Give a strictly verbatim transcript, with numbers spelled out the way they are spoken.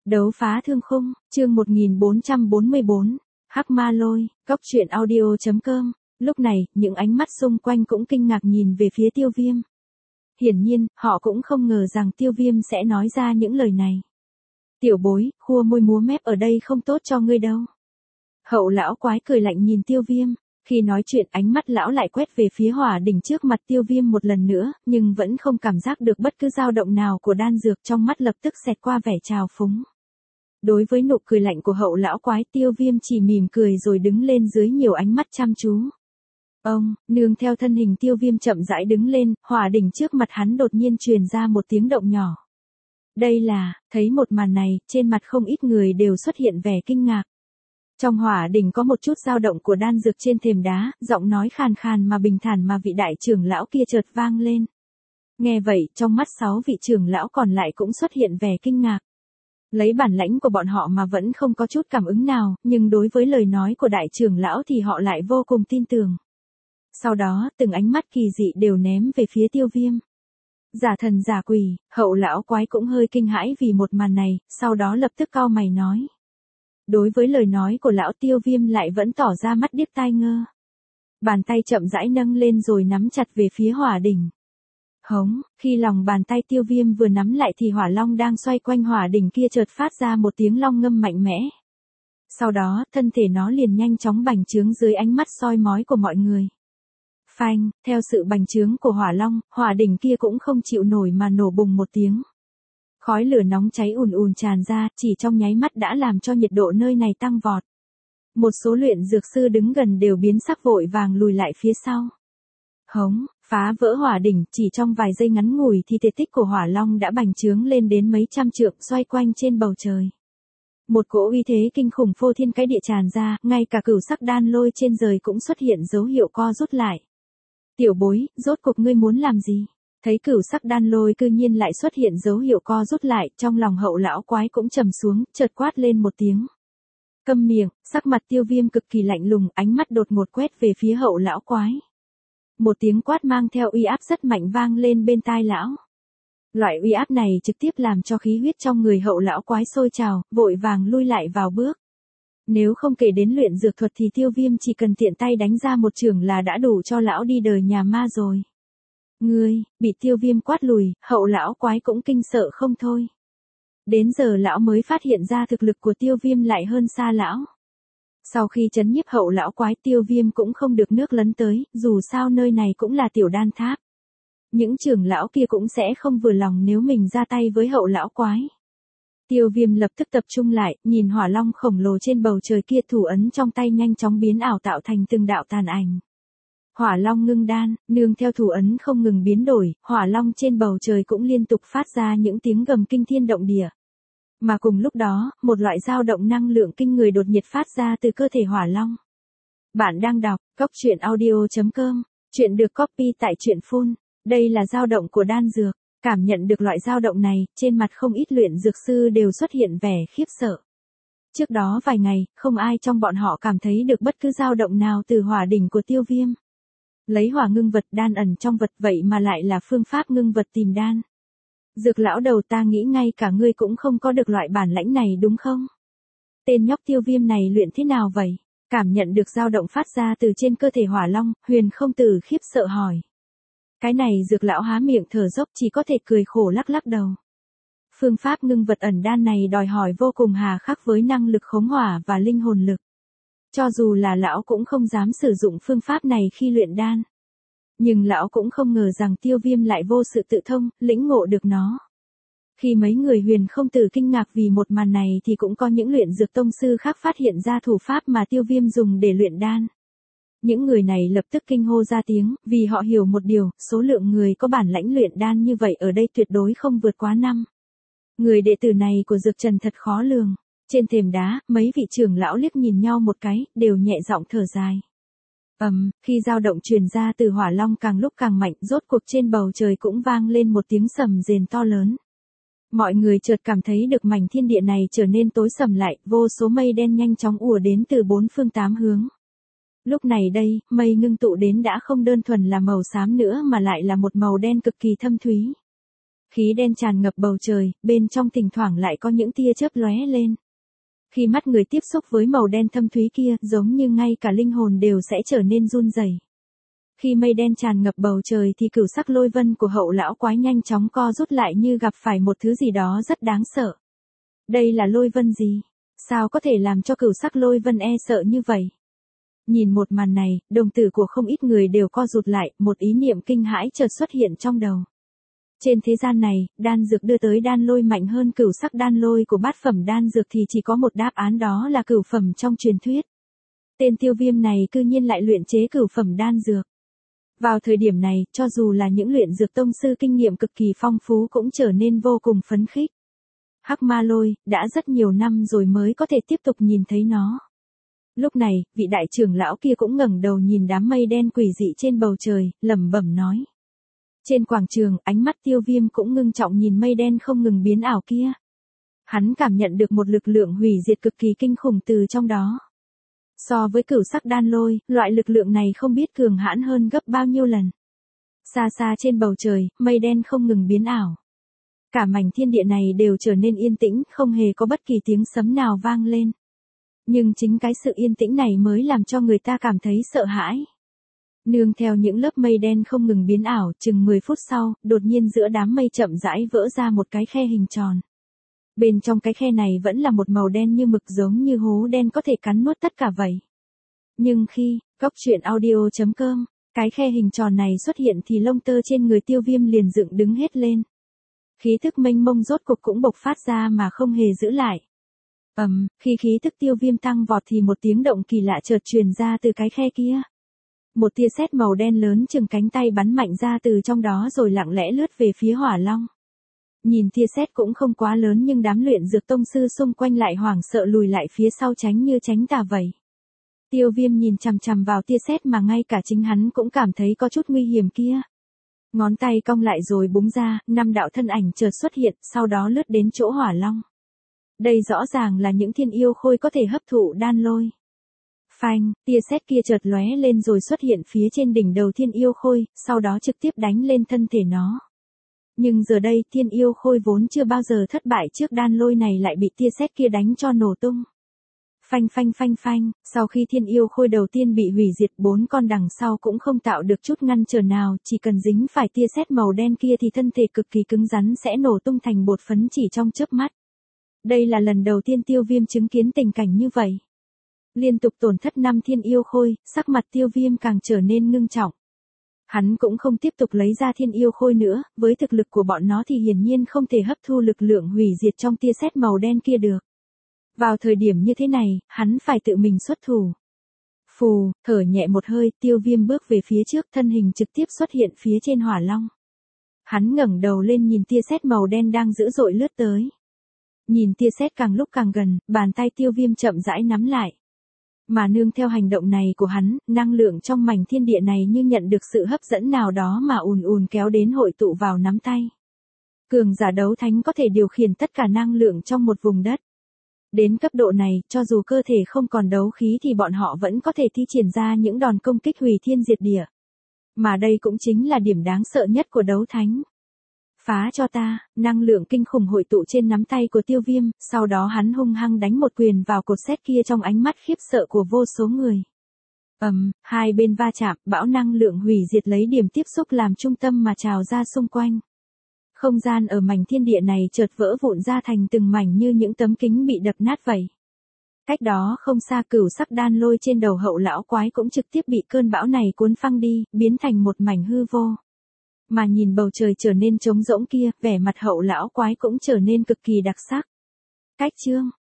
Đấu phá thương khung, chương một nghìn bốn trăm bốn mươi bốn, Hắc Ma Lôi, Cốc Truyện Audio chấm com. Lúc này, những ánh mắt xung quanh cũng kinh ngạc nhìn về phía Tiêu Viêm. Hiển nhiên, họ cũng không ngờ rằng Tiêu Viêm sẽ nói ra những lời này. Tiểu bối, khua môi múa mép ở đây không tốt cho ngươi đâu. Hậu lão quái cười lạnh nhìn Tiêu Viêm. Khi nói chuyện ánh mắt lão lại quét về phía hỏa đỉnh trước mặt Tiêu Viêm một lần nữa, nhưng vẫn không cảm giác được bất cứ dao động nào của đan dược, trong mắt lập tức xẹt qua vẻ trào phúng. Đối với nụ cười lạnh của hậu lão quái, Tiêu Viêm chỉ mỉm cười rồi đứng lên dưới nhiều ánh mắt chăm chú. Ông, nương theo thân hình Tiêu Viêm chậm rãi đứng lên, hỏa đỉnh trước mặt hắn đột nhiên truyền ra một tiếng động nhỏ. Đây là, thấy một màn này, trên mặt không ít người đều xuất hiện vẻ kinh ngạc. Trong hỏa đỉnh có một chút dao động của đan dược trên thềm đá, giọng nói khàn khàn mà bình thản mà vị đại trưởng lão kia chợt vang lên. Nghe vậy, trong mắt sáu vị trưởng lão còn lại cũng xuất hiện vẻ kinh ngạc. Lấy bản lãnh của bọn họ mà vẫn không có chút cảm ứng nào, nhưng đối với lời nói của đại trưởng lão thì họ lại vô cùng tin tưởng. Sau đó, từng ánh mắt kỳ dị đều ném về phía Tiêu Viêm. Giả thần giả quỷ, hậu lão quái cũng hơi kinh hãi vì một màn này, sau đó lập tức cau mày nói. Đối với lời nói của lão, Tiêu Viêm lại vẫn tỏ ra mắt điếc tai ngơ. Bàn tay chậm rãi nâng lên rồi nắm chặt về phía hỏa đỉnh. Hống, khi lòng bàn tay Tiêu Viêm vừa nắm lại thì hỏa long đang xoay quanh hỏa đỉnh kia chợt phát ra một tiếng long ngâm mạnh mẽ. Sau đó, thân thể nó liền nhanh chóng bành trướng dưới ánh mắt soi mói của mọi người. Phanh, theo sự bành trướng của hỏa long, hỏa đỉnh kia cũng không chịu nổi mà nổ bùng một tiếng. Khói lửa nóng cháy ùn ùn tràn ra, chỉ trong nháy mắt đã làm cho nhiệt độ nơi này tăng vọt. Một số luyện dược sư đứng gần đều biến sắc vội vàng lùi lại phía sau. Hống, phá vỡ hỏa đỉnh, chỉ trong vài giây ngắn ngủi thì thể tích của hỏa long đã bành trướng lên đến mấy trăm trượng xoay quanh trên bầu trời. Một cỗ uy thế kinh khủng phô thiên cái địa tràn ra, ngay cả cửu sắc đan lôi trên trời cũng xuất hiện dấu hiệu co rút lại. Tiểu bối, rốt cuộc ngươi muốn làm gì? Thấy cửu sắc đan lôi cư nhiên lại xuất hiện dấu hiệu co rút lại, trong lòng hậu lão quái cũng trầm xuống, chợt quát lên một tiếng. Câm miệng, sắc mặt Tiêu Viêm cực kỳ lạnh lùng, ánh mắt đột ngột quét về phía hậu lão quái. Một tiếng quát mang theo uy áp rất mạnh vang lên bên tai lão. Loại uy áp này trực tiếp làm cho khí huyết trong người hậu lão quái sôi trào, vội vàng lui lại vào bước. Nếu không kể đến luyện dược thuật thì Tiêu Viêm chỉ cần tiện tay đánh ra một chưởng là đã đủ cho lão đi đời nhà ma rồi. Ngươi, bị Tiêu Viêm quát lùi, hậu lão quái cũng kinh sợ không thôi. Đến giờ lão mới phát hiện ra thực lực của Tiêu Viêm lại hơn xa lão. Sau khi trấn nhiếp hậu lão quái, Tiêu Viêm cũng không được nước lấn tới, dù sao nơi này cũng là tiểu đan tháp. Những trưởng lão kia cũng sẽ không vừa lòng nếu mình ra tay với hậu lão quái. Tiêu Viêm lập tức tập trung lại, nhìn hỏa long khổng lồ trên bầu trời kia, thủ ấn trong tay nhanh chóng biến ảo tạo thành từng đạo tàn ảnh. Hỏa long ngưng đan, nương theo thủ ấn không ngừng biến đổi, hỏa long trên bầu trời cũng liên tục phát ra những tiếng gầm kinh thiên động địa. Mà cùng lúc đó, một loại dao động năng lượng kinh người đột nhiệt phát ra từ cơ thể hỏa long. Bạn đang đọc Cốc Truyện Audio chấm com, chuyện được copy tại truyện phun. Đây là dao động của đan dược. Cảm nhận được loại dao động này, trên mặt không ít luyện dược sư đều xuất hiện vẻ khiếp sợ. Trước đó vài ngày, không ai trong bọn họ cảm thấy được bất cứ dao động nào từ hỏa đỉnh của Tiêu Viêm. Lấy hỏa ngưng vật, đan ẩn trong vật, vậy mà lại là phương pháp ngưng vật tìm đan. Dược lão đầu, ta nghĩ ngay cả ngươi cũng không có được loại bản lãnh này đúng không? Tên nhóc Tiêu Viêm này luyện thế nào vậy? Cảm nhận được dao động phát ra từ trên cơ thể hỏa long, Huyền Không Tử khiếp sợ hỏi. Cái này dược lão há miệng thở dốc, chỉ có thể cười khổ lắc lắc đầu. Phương pháp ngưng vật ẩn đan này đòi hỏi vô cùng hà khắc với năng lực khống hỏa và linh hồn lực. Cho dù là lão cũng không dám sử dụng phương pháp này khi luyện đan. Nhưng lão cũng không ngờ rằng Tiêu Viêm lại vô sự tự thông, lĩnh ngộ được nó. Khi mấy người Huyền Không Tử kinh ngạc vì một màn này thì cũng có những luyện dược tông sư khác phát hiện ra thủ pháp mà Tiêu Viêm dùng để luyện đan. Những người này lập tức kinh hô ra tiếng, vì họ hiểu một điều, số lượng người có bản lãnh luyện đan như vậy ở đây tuyệt đối không vượt quá năm. Người đệ tử này của Dược Trần thật khó lường. Trên thềm đá, mấy vị trưởng lão liếc nhìn nhau một cái, đều nhẹ giọng thở dài. Ầm, um, khi dao động truyền ra từ hỏa long càng lúc càng mạnh, rốt cuộc trên bầu trời cũng vang lên một tiếng sầm rền to lớn. Mọi người chợt cảm thấy được mảnh thiên địa này trở nên tối sầm lại, vô số mây đen nhanh chóng ùa đến từ bốn phương tám hướng. Lúc này đây, mây ngưng tụ đến đã không đơn thuần là màu xám nữa mà lại là một màu đen cực kỳ thâm thúy. Khí đen tràn ngập bầu trời, bên trong thỉnh thoảng lại có những tia chớp lóe lên. Khi mắt người tiếp xúc với màu đen thâm thúy kia, giống như ngay cả linh hồn đều sẽ trở nên run rẩy. Khi mây đen tràn ngập bầu trời thì cửu sắc lôi vân của hậu lão quái nhanh chóng co rút lại như gặp phải một thứ gì đó rất đáng sợ. Đây là lôi vân gì? Sao có thể làm cho cửu sắc lôi vân e sợ như vậy? Nhìn một màn này, đồng tử của không ít người đều co rụt lại, một ý niệm kinh hãi chợt xuất hiện trong đầu. Trên thế gian này, đan dược đưa tới đan lôi mạnh hơn cửu sắc đan lôi của bát phẩm đan dược thì chỉ có một đáp án, đó là cửu phẩm trong truyền thuyết. Tên Tiêu Viêm này cư nhiên lại luyện chế cửu phẩm đan dược. Vào thời điểm này, cho dù là những luyện dược tông sư kinh nghiệm cực kỳ phong phú cũng trở nên vô cùng phấn khích. Hắc ma lôi, đã rất nhiều năm rồi mới có thể tiếp tục nhìn thấy nó. Lúc này, vị đại trưởng lão kia cũng ngẩng đầu nhìn đám mây đen quỷ dị trên bầu trời, lẩm bẩm nói. Trên quảng trường, ánh mắt Tiêu Viêm cũng ngưng trọng nhìn mây đen không ngừng biến ảo kia. Hắn cảm nhận được một lực lượng hủy diệt cực kỳ kinh khủng từ trong đó. So với cửu sắc đan lôi, loại lực lượng này không biết cường hãn hơn gấp bao nhiêu lần. Xa xa trên bầu trời, mây đen không ngừng biến ảo. Cả mảnh thiên địa này đều trở nên yên tĩnh, không hề có bất kỳ tiếng sấm nào vang lên. Nhưng chính cái sự yên tĩnh này mới làm cho người ta cảm thấy sợ hãi. Nương theo những lớp mây đen không ngừng biến ảo, chừng mười phút sau, đột nhiên giữa đám mây chậm rãi vỡ ra một cái khe hình tròn. Bên trong cái khe này vẫn là một màu đen như mực, giống như hố đen có thể cắn nuốt tất cả vậy. Nhưng khi, Cốc Truyện Audio chấm com, cái khe hình tròn này xuất hiện thì lông tơ trên người Tiêu Viêm liền dựng đứng hết lên. Khí thức mênh mông rốt cục cũng bộc phát ra mà không hề giữ lại. Ầm, um, khi khí thức Tiêu Viêm tăng vọt thì một tiếng động kỳ lạ chợt truyền ra từ cái khe kia. Một tia sét màu đen lớn chừng cánh tay bắn mạnh ra từ trong đó rồi lặng lẽ lướt về phía Hỏa Long. Nhìn tia sét cũng không quá lớn nhưng đám luyện dược tông sư xung quanh lại hoảng sợ lùi lại phía sau tránh như tránh tà vậy. Tiêu Viêm nhìn chằm chằm vào tia sét mà ngay cả chính hắn cũng cảm thấy có chút nguy hiểm kia. Ngón tay cong lại rồi búng ra, năm đạo thân ảnh chợt xuất hiện, sau đó lướt đến chỗ Hỏa Long. Đây rõ ràng là những thiên yêu khôi có thể hấp thụ đan lôi. Phanh, tia sét kia chợt lóe lên rồi xuất hiện phía trên đỉnh đầu thiên yêu khôi, sau đó trực tiếp đánh lên thân thể nó. Nhưng giờ đây, thiên yêu khôi vốn chưa bao giờ thất bại trước đan lôi này lại bị tia sét kia đánh cho nổ tung. Phanh phanh phanh phanh, sau khi thiên yêu khôi đầu tiên bị hủy diệt, bốn con đằng sau cũng không tạo được chút ngăn trở nào, chỉ cần dính phải tia sét màu đen kia thì thân thể cực kỳ cứng rắn sẽ nổ tung thành bột phấn chỉ trong chớp mắt. Đây là lần đầu tiên Tiêu Viêm chứng kiến tình cảnh như vậy. Liên tục tổn thất năm thiên yêu khôi, sắc mặt Tiêu Viêm càng trở nên ngưng trọng. Hắn cũng không tiếp tục lấy ra thiên yêu khôi nữa, với thực lực của bọn nó thì hiển nhiên không thể hấp thu lực lượng hủy diệt trong tia sét màu đen kia được. Vào thời điểm như thế này, hắn phải tự mình xuất thủ. Phù, thở nhẹ một hơi, Tiêu Viêm bước về phía trước, thân hình trực tiếp xuất hiện phía trên Hỏa Long. Hắn ngẩng đầu lên nhìn tia sét màu đen đang dữ dội lướt tới. Nhìn tia sét càng lúc càng gần, bàn tay Tiêu Viêm chậm rãi nắm lại. Mà nương theo hành động này của hắn, năng lượng trong mảnh thiên địa này như nhận được sự hấp dẫn nào đó mà ùn ùn kéo đến hội tụ vào nắm tay. Cường giả đấu thánh có thể điều khiển tất cả năng lượng trong một vùng đất. Đến cấp độ này, cho dù cơ thể không còn đấu khí thì bọn họ vẫn có thể thi triển ra những đòn công kích hủy thiên diệt địa. Mà đây cũng chính là điểm đáng sợ nhất của đấu thánh. Phá cho ta, năng lượng kinh khủng hội tụ trên nắm tay của Tiêu Viêm, sau đó hắn hung hăng đánh một quyền vào cột sét kia trong ánh mắt khiếp sợ của vô số người. Ầm, um, hai bên va chạm, bão năng lượng hủy diệt lấy điểm tiếp xúc làm trung tâm mà trào ra xung quanh. Không gian ở mảnh thiên địa này chợt vỡ vụn ra thành từng mảnh như những tấm kính bị đập nát vậy. Cách đó không xa, cửu sắc đan lôi trên đầu hậu lão quái cũng trực tiếp bị cơn bão này cuốn phăng đi, biến thành một mảnh hư vô. Mà nhìn bầu trời trở nên trống rỗng kia, vẻ mặt hậu lão quái cũng trở nên cực kỳ đặc sắc. Cách chương